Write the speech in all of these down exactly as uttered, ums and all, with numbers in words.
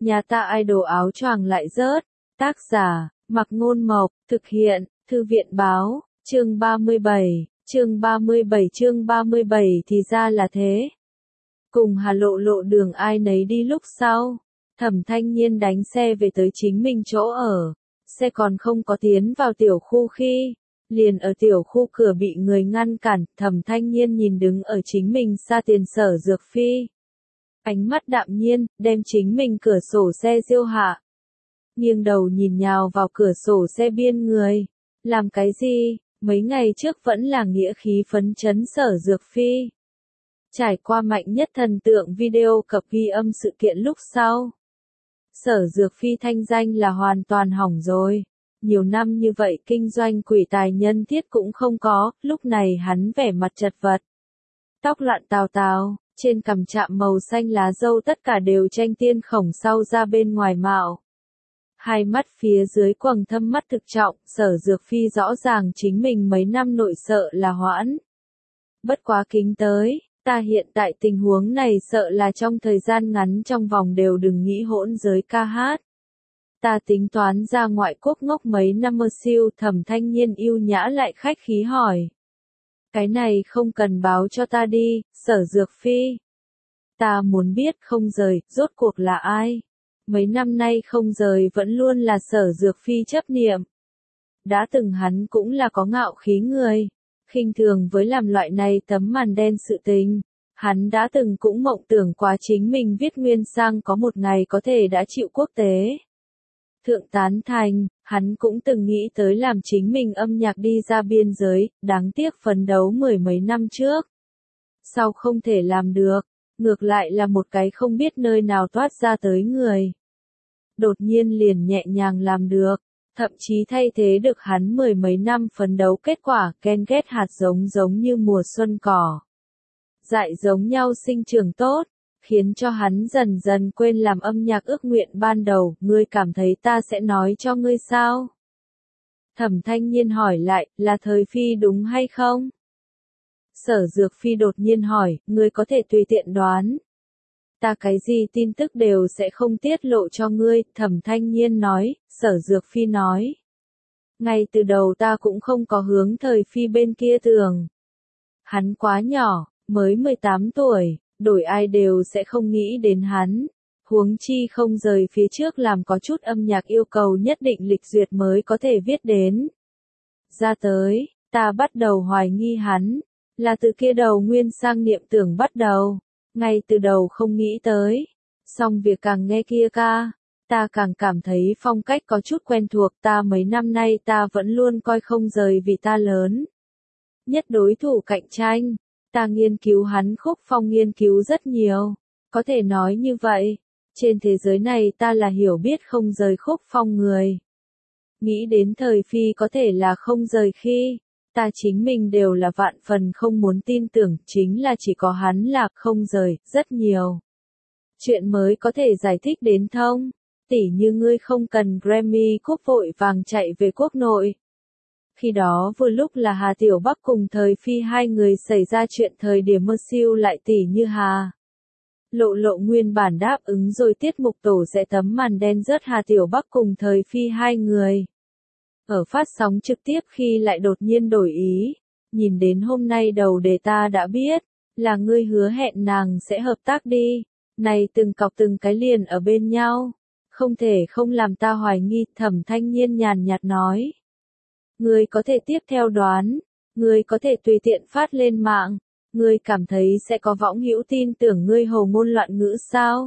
Nhà ta idol áo choàng lại rớt. Tác giả, Mặc Ngôn Mộc, thực hiện, Thư viện Báo, chương ba mươi bảy, chương ba mươi bảy chương ba mươi bảy thì ra là thế. Cùng Hà Lộ lộ đường ai nấy đi lúc sau, Thẩm Thanh Nhiên đánh xe về tới chính mình chỗ ở, xe còn không có tiến vào tiểu khu khi, liền ở tiểu khu cửa bị người ngăn cản, Thẩm Thanh Nhiên nhìn đứng ở chính mình xa tiền Sở Dược Phi. Ánh mắt đạm nhiên, đem chính mình cửa sổ xe diêu hạ. Nghiêng đầu nhìn nhào vào cửa sổ xe biên người. Làm cái gì, mấy ngày trước vẫn là nghĩa khí phấn chấn Sở Dược Phi. Trải qua mạnh nhất thần tượng video cập ghi âm sự kiện lúc sau. Sở Dược Phi thanh danh là hoàn toàn hỏng rồi. Nhiều năm như vậy kinh doanh quỷ tài nhân thiết cũng không có, lúc này hắn vẻ mặt chật vật. Tóc loạn tào tào, trên cằm chạm màu xanh lá dâu tất cả đều tranh tiên khổng sau ra bên ngoài mạo. Hai mắt phía dưới quầng thâm mắt thực trọng, Sở Dược Phi rõ ràng chính mình mấy năm nội sợ là hoãn. Bất quá kính tới, ta hiện tại tình huống này sợ là trong thời gian ngắn trong vòng đều đừng nghĩ hỗn giới ca hát. Ta tính toán ra ngoại quốc ngốc mấy năm mơ siêu. Thẩm Thanh Nhiên yêu nhã lại khách khí hỏi. Cái này không cần báo cho ta đi, Sở Dược Phi. Ta muốn biết không rời, rốt cuộc là ai? Mấy năm nay không rời vẫn luôn là Sở Dược Phi chấp niệm. Đã từng hắn cũng là có ngạo khí người, khinh thường với làm loại này tấm màn đen sự tình. Hắn đã từng cũng mộng tưởng quá chính mình viết nguyên sang có một ngày có thể đã chịu quốc tế thượng tán thành, hắn cũng từng nghĩ tới làm chính mình âm nhạc đi ra biên giới, đáng tiếc phấn đấu mười mấy năm trước. Sau không thể làm được, ngược lại là một cái không biết nơi nào toát ra tới người. Đột nhiên liền nhẹ nhàng làm được, thậm chí thay thế được hắn mười mấy năm phấn đấu kết quả ghen ghét hạt giống giống như mùa xuân cỏ. Dại giống nhau sinh trưởng tốt, khiến cho hắn dần dần quên làm âm nhạc ước nguyện ban đầu, ngươi cảm thấy ta sẽ nói cho ngươi sao? Thẩm Thanh Nhiên hỏi lại, là Thời Phi đúng hay không? Sở Dược Phi đột nhiên hỏi, ngươi có thể tùy tiện đoán. Ta cái gì tin tức đều sẽ không tiết lộ cho ngươi, Thẩm Thanh Nhiên nói, Sở Dược Phi nói. Ngay từ đầu ta cũng không có hướng Thời Phi bên kia tưởng. Hắn quá nhỏ, mới mười tám tuổi. Đổi ai đều sẽ không nghĩ đến hắn, huống chi không rời phía trước làm có chút âm nhạc yêu cầu nhất định lịch duyệt mới có thể viết đến. Ra tới, ta bắt đầu hoài nghi hắn, là từ kia đầu nguyên sang niệm tưởng bắt đầu, ngay từ đầu không nghĩ tới, song việc càng nghe kia ca, ta càng cảm thấy phong cách có chút quen thuộc, ta mấy năm nay ta vẫn luôn coi không rời vì ta lớn. Nhất đối thủ cạnh tranh. Ta nghiên cứu hắn khúc phong nghiên cứu rất nhiều, có thể nói như vậy, trên thế giới này ta là hiểu biết không rời khúc phong người. Nghĩ đến Thời Phi có thể là không rời khi, ta chính mình đều là vạn phần không muốn tin tưởng, chính là chỉ có hắn là không rời, rất nhiều. Chuyện mới có thể giải thích đến thông, tỉ như ngươi không cần Grammy cúp vội vàng chạy về quốc nội. Khi đó vừa lúc là Hà Tiểu Bắc cùng Thời Phi hai người xảy ra chuyện thời điểm mơ siêu lại tỉ như Hà. Lộ lộ nguyên bản đáp ứng rồi tiết mục tổ sẽ tấm màn đen rớt Hà Tiểu Bắc cùng Thời Phi hai người. Ở phát sóng trực tiếp khi lại đột nhiên đổi ý, nhìn đến hôm nay đầu đề ta đã biết, là ngươi hứa hẹn nàng sẽ hợp tác đi, này từng cọc từng cái liền ở bên nhau, không thể không làm ta hoài nghi. Thẩm Thanh Nhiên nhàn nhạt nói. Ngươi có thể tiếp theo đoán, ngươi có thể tùy tiện phát lên mạng, ngươi cảm thấy sẽ có võng hữu tin tưởng ngươi hồ ngôn loạn ngữ sao?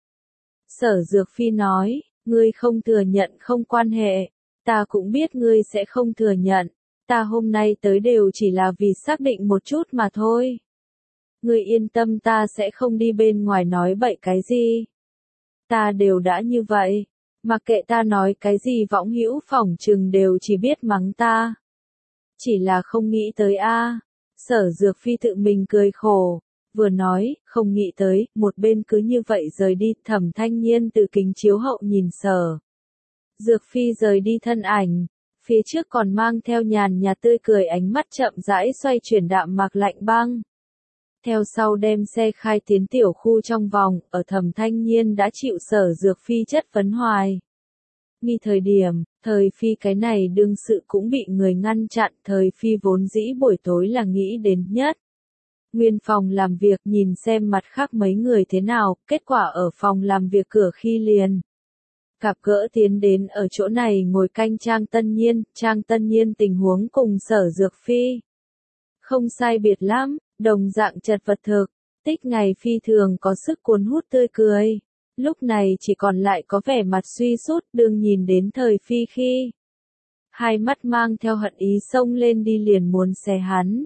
Sở Dược Phi nói, ngươi không thừa nhận không quan hệ, ta cũng biết ngươi sẽ không thừa nhận, ta hôm nay tới đều chỉ là vì xác định một chút mà thôi. Ngươi yên tâm ta sẽ không đi bên ngoài nói bậy cái gì. Ta đều đã như vậy. Mặc kệ ta nói cái gì võng hữu phỏng chừng đều chỉ biết mắng ta. Chỉ là không nghĩ tới a. Sở Dược Phi tự mình cười khổ, vừa nói, không nghĩ tới, một bên cứ như vậy rời đi. Thẩm Thanh Nhiên từ kính chiếu hậu nhìn Sở Dược Phi rời đi thân ảnh, phía trước còn mang theo nhàn nhạt tươi cười, ánh mắt chậm rãi xoay chuyển đạm mạc lạnh băng. theo sau đem xe khai tiến tiểu khu trong vòng, ở Thẩm Thanh Nhiên đã chịu Sở Dược Phi chất vấn hoài. Nghi thời điểm, Thời Phi cái này đương sự cũng bị người ngăn chặn, Thời Phi vốn dĩ buổi tối là nghĩ đến nhất. Nguyên phòng làm việc nhìn xem mặt khác mấy người thế nào, kết quả ở phòng làm việc cửa khi liền. Gặp gỡ tiến đến ở chỗ này ngồi canh Trang Tân Nhiên, Trang Tân Nhiên tình huống cùng Sở Dược Phi. Không sai biệt lắm, đồng dạng chật vật thực, tích ngày phi thường có sức cuốn hút tươi cười. Lúc này chỉ còn lại có vẻ mặt suy sút, đương nhìn đến Thời Phi khi. Hai mắt mang theo hận ý xông lên đi liền muốn xé hắn.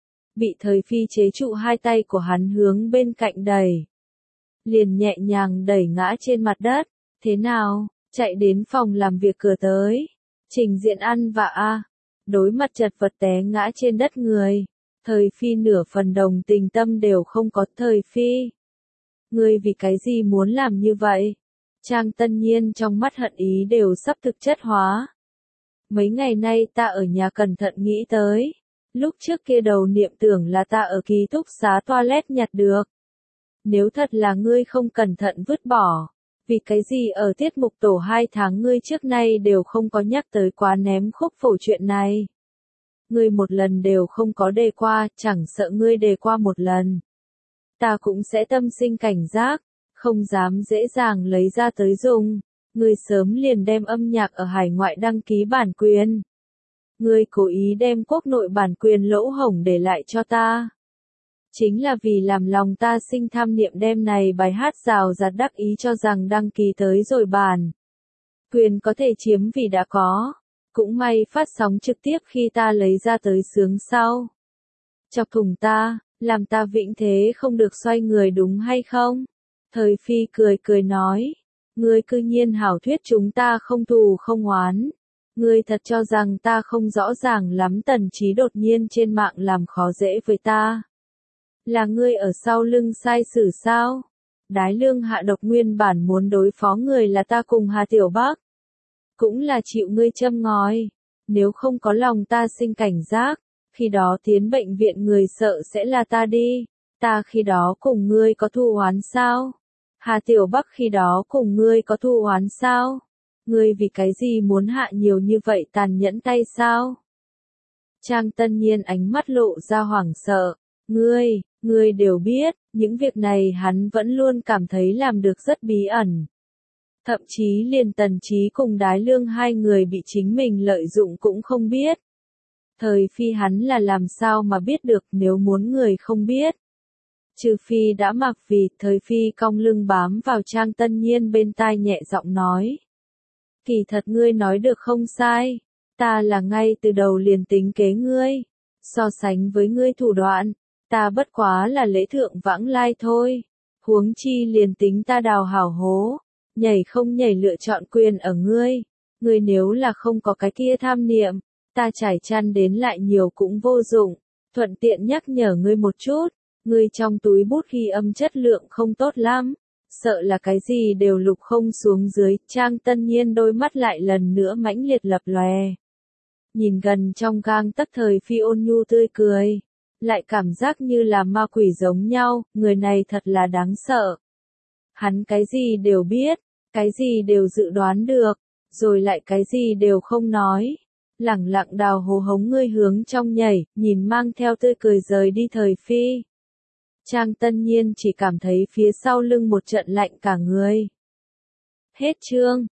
Bị Thời Phi chế trụ hai tay của hắn hướng bên cạnh đẩy. Liền nhẹ nhàng đẩy ngã trên mặt đất. Thế nào, chạy đến phòng làm việc cửa tới. Trình Diện ăn vạ a. Đối mặt chật vật té ngã trên đất người. Thời Phi nửa phần đồng tình tâm đều không có. Thời Phi, ngươi vì cái gì muốn làm như vậy? Trang Tân Nhiên trong mắt hận ý đều sắp thực chất hóa. Mấy ngày nay ta ở nhà cẩn thận nghĩ tới. Lúc trước kia đầu niệm tưởng là ta ở ký túc xá toilet nhặt được. Nếu thật là ngươi không cẩn thận vứt bỏ. Vì cái gì ở tiết mục tổ hai tháng ngươi trước nay đều không có nhắc tới quá ném khúc phổ chuyện này. Ngươi một lần đều không có đề qua, chẳng sợ ngươi đề qua một lần. Ta cũng sẽ tâm sinh cảnh giác, không dám dễ dàng lấy ra tới dùng. Ngươi sớm liền đem âm nhạc ở hải ngoại đăng ký bản quyền. Ngươi cố ý đem quốc nội bản quyền lỗ hổng để lại cho ta. Chính là vì làm lòng ta sinh tham niệm đem này bài hát rào rạt đắc ý cho rằng đăng ký tới rồi bản. Quyền có thể chiếm vì đã có. Cũng may phát sóng trực tiếp khi ta lấy ra tới sướng sau. Chọc thủng ta, làm ta vĩnh thế không được xoay người đúng hay không? Thời Phi cười cười nói. Ngươi cư nhiên hảo thuyết chúng ta không thù không oán. Ngươi thật cho rằng ta không rõ ràng lắm Tần Chí đột nhiên trên mạng làm khó dễ với ta. Là ngươi ở sau lưng sai xử sao? Đái Lương hạ độc nguyên bản muốn đối phó người là ta cùng Hà Tiểu Bắc. Cũng là chịu ngươi châm ngòi. Nếu không có lòng ta sinh cảnh giác, khi đó tiến bệnh viện người sợ sẽ là ta đi. Ta khi đó cùng ngươi có thù oán sao? Hà Tiểu Bắc khi đó cùng ngươi có thù oán sao? Ngươi vì cái gì muốn hạ nhiều như vậy tàn nhẫn tay sao? Trang Tân Nhiên ánh mắt lộ ra hoảng sợ. Ngươi, ngươi đều biết, những việc này hắn vẫn luôn cảm thấy làm được rất bí ẩn. Thậm chí liền Tần Chí cùng Đái Lương hai người bị chính mình lợi dụng cũng không biết. Thời Phi hắn là làm sao mà biết được nếu muốn người không biết. Trừ phi đã mặc vì, Thời Phi cong lưng bám vào Trang Tân Nhiên bên tai nhẹ giọng nói. Kỳ thật ngươi nói được không sai, ta là ngay từ đầu liền tính kế ngươi. So sánh với ngươi thủ đoạn, ta bất quá là lễ thượng vãng lai thôi. Huống chi liền tính ta đào hảo hố, nhảy không nhảy lựa chọn quyền ở ngươi. Ngươi nếu là không có cái kia tham niệm, ta trải chăn đến lại nhiều cũng vô dụng. Thuận tiện nhắc nhở ngươi một chút, ngươi trong túi bút ghi âm chất lượng không tốt lắm. Sợ là cái gì đều lục không xuống dưới. Trang Tân Nhiên đôi mắt lại lần nữa mãnh liệt lập lòe. Nhìn gần trong gang tấc Thời Phi ôn nhu tươi cười. Lại cảm giác như là ma quỷ giống nhau, người này thật là đáng sợ. Hắn cái gì đều biết, cái gì đều dự đoán được, rồi lại cái gì đều không nói. Lẳng lặng đào hố hống ngươi hướng trong nhảy, nhìn mang theo tươi cười rời đi Thời Phi. Trang Tân Nhiên chỉ cảm thấy phía sau lưng một trận lạnh cả người. Hết chương.